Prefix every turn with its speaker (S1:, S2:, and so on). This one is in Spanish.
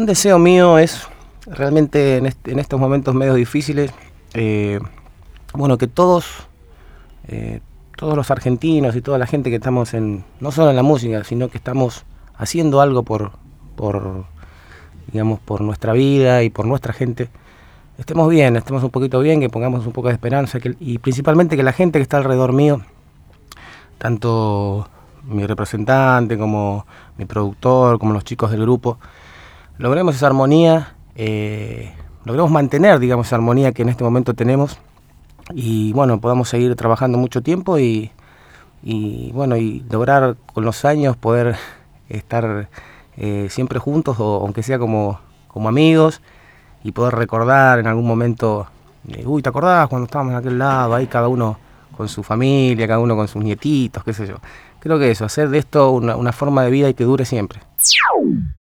S1: Un deseo mío es realmente en estos momentos medio difíciles, bueno, que todos los argentinos y toda la gente que estamos no solo en la música, sino que estamos haciendo algo por, digamos, por nuestra vida y por nuestra gente, estemos bien, estemos un poquito bien, que pongamos un poco de esperanza y principalmente que la gente que está alrededor mío, tanto mi representante como mi productor, como los chicos del grupo, logremos esa armonía, logremos mantener, digamos, esa armonía que en este momento tenemos y, bueno, podamos seguir trabajando mucho tiempo bueno, y lograr con los años poder estar siempre juntos, o aunque sea como amigos, y poder recordar en algún momento, ¿te acordás cuando estábamos en aquel lado? Ahí cada uno con su familia, cada uno con sus nietitos, qué sé yo. Creo que eso, hacer de esto una forma de vida y que dure siempre.